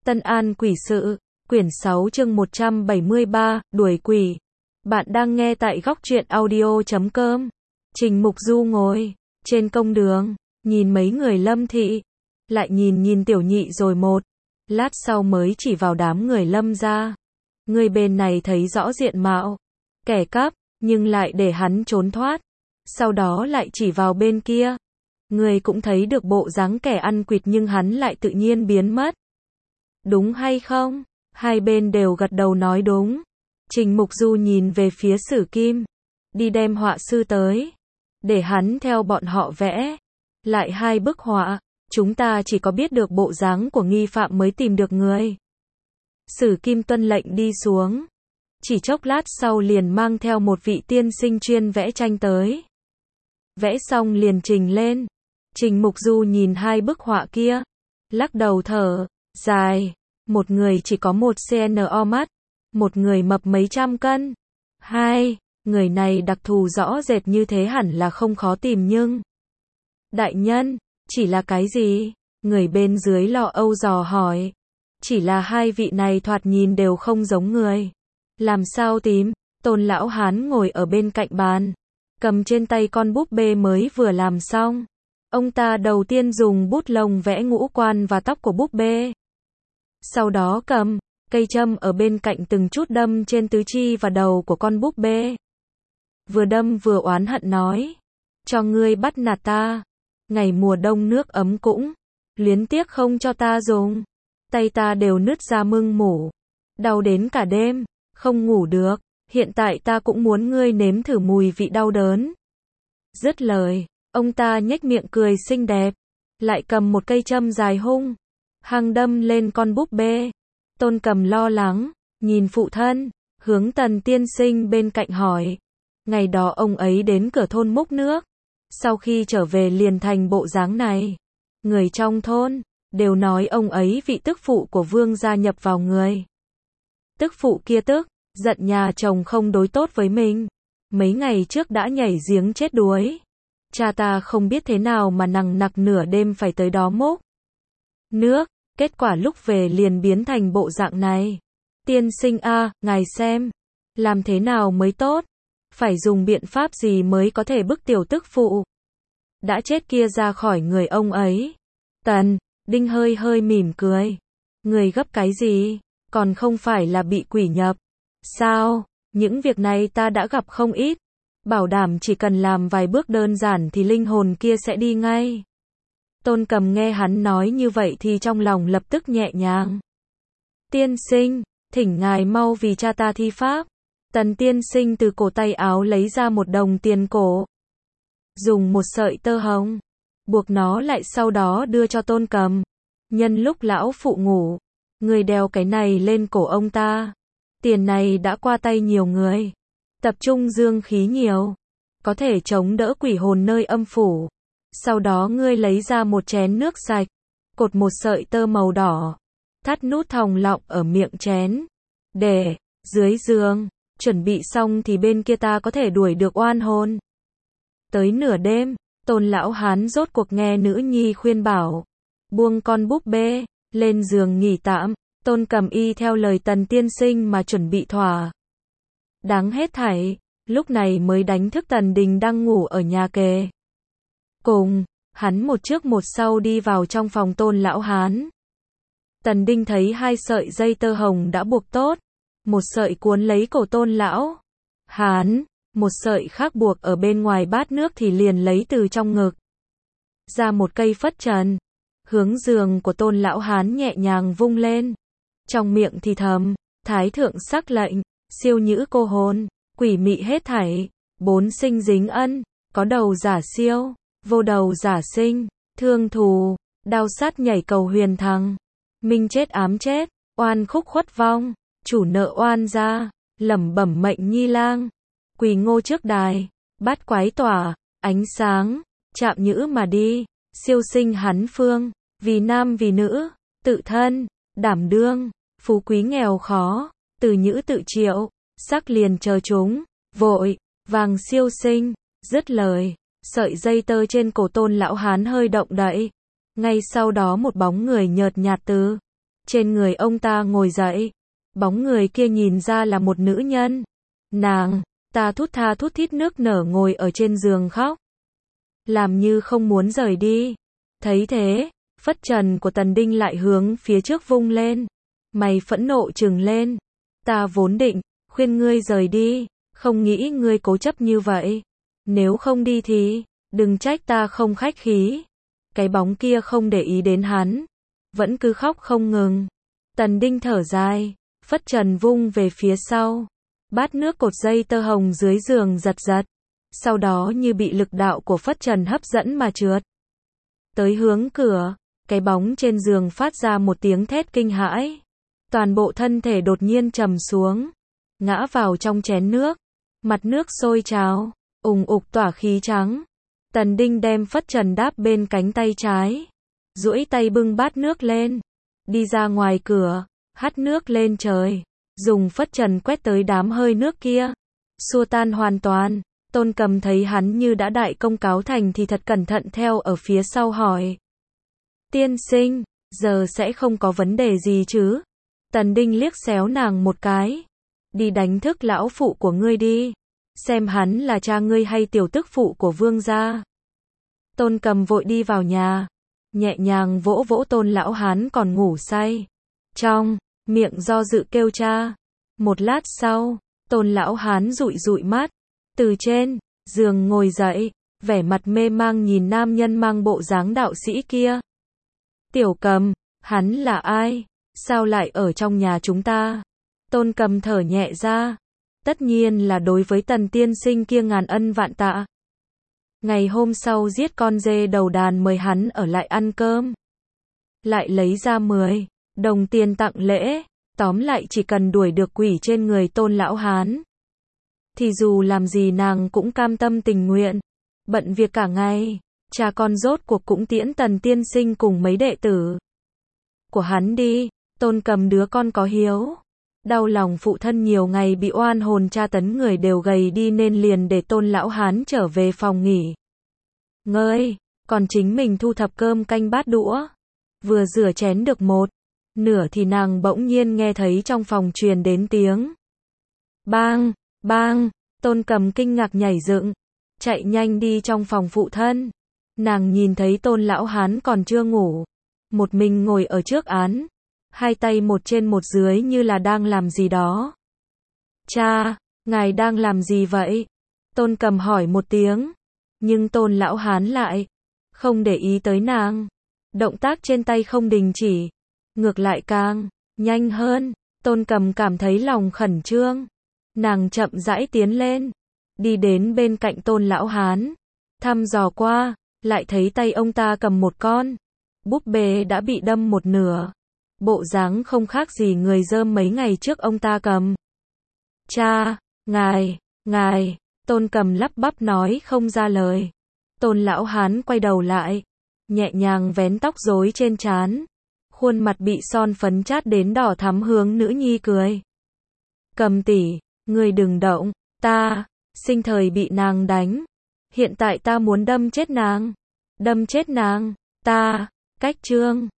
Tân An quỷ sự, quyển 6 chương 173, đuổi quỷ. Bạn đang nghe tại góc truyện audio.com. Trình Mục Du ngồi trên công đường, nhìn mấy người Lâm thị, lại nhìn Tiểu Nhị rồi một lát sau mới chỉ vào đám người Lâm gia. Người bên này thấy rõ diện mạo kẻ cắp, nhưng lại để hắn trốn thoát. Sau đó lại chỉ vào bên kia. Người cũng thấy được bộ dáng kẻ ăn quỵt nhưng hắn lại tự nhiên biến mất. Đúng hay không? Hai bên đều gật đầu nói đúng. Trình Mục Du nhìn về phía Sử Kim, đi đem họa sư tới, để hắn theo bọn họ vẽ lại hai bức họa, chúng ta chỉ có biết được bộ dáng của nghi phạm mới tìm được người. Sử Kim tuân lệnh đi xuống, chỉ chốc lát sau liền mang theo một vị tiên sinh chuyên vẽ tranh tới. Vẽ xong liền trình lên. Trình Mục Du nhìn hai bức họa kia, lắc đầu thở dài. Một người chỉ có 1 cm mắt, một người mập mấy trăm cân. Hai người này đặc thù rõ rệt như thế hẳn là không khó tìm nhưng... Đại nhân, chỉ là cái gì? Người bên dưới lo âu dò hỏi. Chỉ là hai vị này thoạt nhìn đều không giống người. Làm sao tìm? Tôn lão hán ngồi ở bên cạnh bàn, cầm trên tay con búp bê mới vừa làm xong. Ông ta đầu tiên dùng bút lông vẽ ngũ quan và tóc của búp bê. Sau đó cầm cây châm ở bên cạnh từng chút đâm trên tứ chi và đầu của con búp bê. Vừa đâm vừa oán hận nói, cho ngươi bắt nạt ta. Ngày mùa đông nước ấm cũng luyến tiếc không cho ta dùng. Tay ta đều nứt ra mưng mủ, đau đến cả đêm, không ngủ được. Hiện tại ta cũng muốn ngươi nếm thử mùi vị đau đớn. Dứt lời, ông ta nhếch miệng cười xinh đẹp, lại cầm một cây châm dài hung hăng đâm lên con búp bê. Tôn Cầm lo lắng nhìn phụ thân, hướng Tần tiên sinh bên cạnh hỏi. Ngày đó ông ấy đến cửa thôn múc nước, sau khi trở về liền thành bộ dáng này. Người trong thôn đều nói ông ấy vị tức phụ của vương gia nhập vào người. Tức phụ kia tức giận nhà chồng không đối tốt với mình, mấy ngày trước đã nhảy giếng chết đuối. Cha ta không biết thế nào mà nằng nặc nửa đêm phải tới đó múc nước, kết quả lúc về liền biến thành bộ dạng này. Tiên sinh a, ngài xem, làm thế nào mới tốt? Phải dùng biện pháp gì mới có thể bức tiểu tức phụ đã chết kia ra khỏi người ông ấy? Tần Đinh hơi mỉm cười. Người gấp cái gì? Còn không phải là bị quỷ nhập sao? Những việc này ta đã gặp không ít. Bảo đảm chỉ cần làm vài bước đơn giản thì linh hồn kia sẽ đi ngay. Tôn Cầm nghe hắn nói như vậy thì trong lòng lập tức nhẹ nhàng. Tiên sinh, thỉnh ngài mau vì cha ta thi pháp. Tần tiên sinh từ cổ tay áo lấy ra một đồng tiền cổ, dùng một sợi tơ hồng buộc nó lại, sau đó đưa cho Tôn Cầm. Nhân lúc lão phụ ngủ, người đeo cái này lên cổ ông ta. Tiền này đã qua tay nhiều người, tập trung dương khí nhiều, có thể chống đỡ quỷ hồn nơi âm phủ. Sau đó ngươi lấy ra một chén nước sạch, cột một sợi tơ màu đỏ, thắt nút thòng lọng ở miệng chén, để dưới giường. Chuẩn bị xong thì bên kia ta có thể đuổi được oan hồn. Tới nửa đêm, Tôn lão hán rốt cuộc nghe nữ nhi khuyên bảo, buông con búp bê lên giường nghỉ tạm. Tôn Cầm y theo lời Tần tiên sinh mà chuẩn bị thỏa đáng hết thảy, lúc này mới đánh thức Tần Đình đang ngủ ở nhà kề cùng. Hắn một trước một sau đi vào trong phòng Tôn lão hán. Tần Đinh thấy hai sợi dây tơ hồng đã buộc tốt, một sợi cuốn lấy cổ Tôn lão hán, một sợi khác buộc ở bên ngoài bát nước thì liền lấy từ trong ngực ra một cây phất trần, hướng giường của Tôn lão hán nhẹ nhàng vung lên, trong miệng thì thầm, thái thượng sắc lệnh, siêu nhữ cô hồn, quỷ mị hết thảy, bốn sinh dính ân, có đầu giả siêu, vô đầu giả sinh, thương thù, đao sát nhảy cầu huyền thăng, minh chết ám chết, oan khúc khuất vong, chủ nợ oan gia, lẩm bẩm mệnh nhi lang, quỳ ngô trước đài, bát quái tỏa ánh sáng, chạm nhữ mà đi, siêu sinh hắn phương, vì nam vì nữ, tự thân đảm đương, phú quý nghèo khó, từ nhữ tự triệu, sắc liền chờ chúng, vội vàng siêu sinh. Dứt lời, sợi dây tơ trên cổ Tôn lão hán hơi động đậy, ngay sau đó một bóng người nhợt nhạt từ Trên người ông ta ngồi dậy. Bóng người kia nhìn ra là một nữ nhân. Nàng ta thút tha thút thít nước nở ngồi ở trên giường khóc. Làm như không muốn rời đi. Thấy thế, phất trần của Tần Đinh lại hướng phía trước vung lên. Mày phẫn nộ trừng lên. Ta vốn định khuyên ngươi rời đi, không nghĩ ngươi cố chấp như vậy. Nếu không đi thì, đừng trách ta không khách khí. Cái bóng kia không để ý đến hắn, vẫn cứ khóc không ngừng. Tần Đinh thở dài, phất trần vung về phía sau. Bát nước cột dây tơ hồng dưới giường giật giật. Sau đó như bị lực đạo của phất trần hấp dẫn mà trượt tới hướng cửa. Cái bóng trên giường phát ra một tiếng thét kinh hãi. Toàn bộ thân thể đột nhiên trầm xuống, ngã vào trong chén nước. Mặt nước sôi trào, ùng ục tỏa khí trắng. Tần Đinh đem phất trần đáp bên cánh tay trái, duỗi tay bưng bát nước lên, đi ra ngoài cửa, hắt nước lên trời, dùng phất trần quét tới đám hơi nước kia, xua tan hoàn toàn. Tôn Cầm thấy hắn như đã đại công cáo thành thì thật cẩn thận theo ở phía sau hỏi: Tiên sinh, giờ sẽ không có vấn đề gì chứ? Tần Đinh liếc xéo nàng một cái. Đi đánh thức lão phụ của ngươi đi. Xem hắn là cha ngươi hay tiểu tức phụ của vương gia. Tôn Cầm vội đi vào nhà, nhẹ nhàng vỗ vỗ Tôn lão hán còn ngủ say. Trong miệng do dự kêu cha. Một lát sau, Tôn lão hán dụi dụi mắt, từ trên giường ngồi dậy, vẻ mặt mê mang nhìn nam nhân mang bộ dáng đạo sĩ kia. Tiểu Cầm, hắn là ai? Sao lại ở trong nhà chúng ta? Tôn Cầm thở nhẹ ra. Tất nhiên là đối với Tần tiên sinh kia ngàn ân vạn tạ. Ngày hôm sau giết con dê đầu đàn mời hắn ở lại ăn cơm. Lại lấy ra 10 đồng tiền tặng lễ. Tóm lại chỉ cần đuổi được quỷ trên người Tôn lão hán, thì dù làm gì nàng cũng cam tâm tình nguyện. Bận việc cả ngày, cha con rốt cuộc cũng tiễn Tần tiên sinh cùng mấy đệ tử của hắn đi. Tôn Cầm đứa con có hiếu, đau lòng phụ thân nhiều ngày bị oan hồn tra tấn người đều gầy đi nên liền để Tôn lão hán trở về phòng nghỉ ngơi, còn chính mình thu thập cơm canh bát đũa. Vừa rửa chén được một nửa thì nàng bỗng nhiên nghe thấy trong phòng truyền đến tiếng bang, bang. Tôn Cầm kinh ngạc nhảy dựng, chạy nhanh đi trong phòng phụ thân. Nàng nhìn thấy Tôn lão hán còn chưa ngủ, một mình ngồi ở trước án, hai tay một trên một dưới như là đang làm gì đó. Cha, ngài đang làm gì vậy? Tôn Cầm hỏi một tiếng, nhưng Tôn lão hán lại không để ý tới nàng. Động tác trên tay không đình chỉ, ngược lại càng nhanh hơn. Tôn Cầm cảm thấy lòng khẩn trương. Nàng chậm rãi tiến lên, đi đến bên cạnh Tôn lão hán, thăm dò qua, lại thấy tay ông ta cầm một con búp bê đã bị đâm một nửa. Bộ dáng không khác gì người dơm mấy ngày trước ông ta cầm. Cha, ngài, Tôn Cầm lắp bắp nói không ra lời. Tôn lão hán quay đầu lại, nhẹ nhàng vén tóc rối trên trán, khuôn mặt bị son phấn chát đến đỏ thắm hướng nữ nhi cười. Cầm tỷ, ngươi đừng động, ta sinh thời bị nàng đánh, hiện tại ta muốn đâm chết nàng, ta cách trương.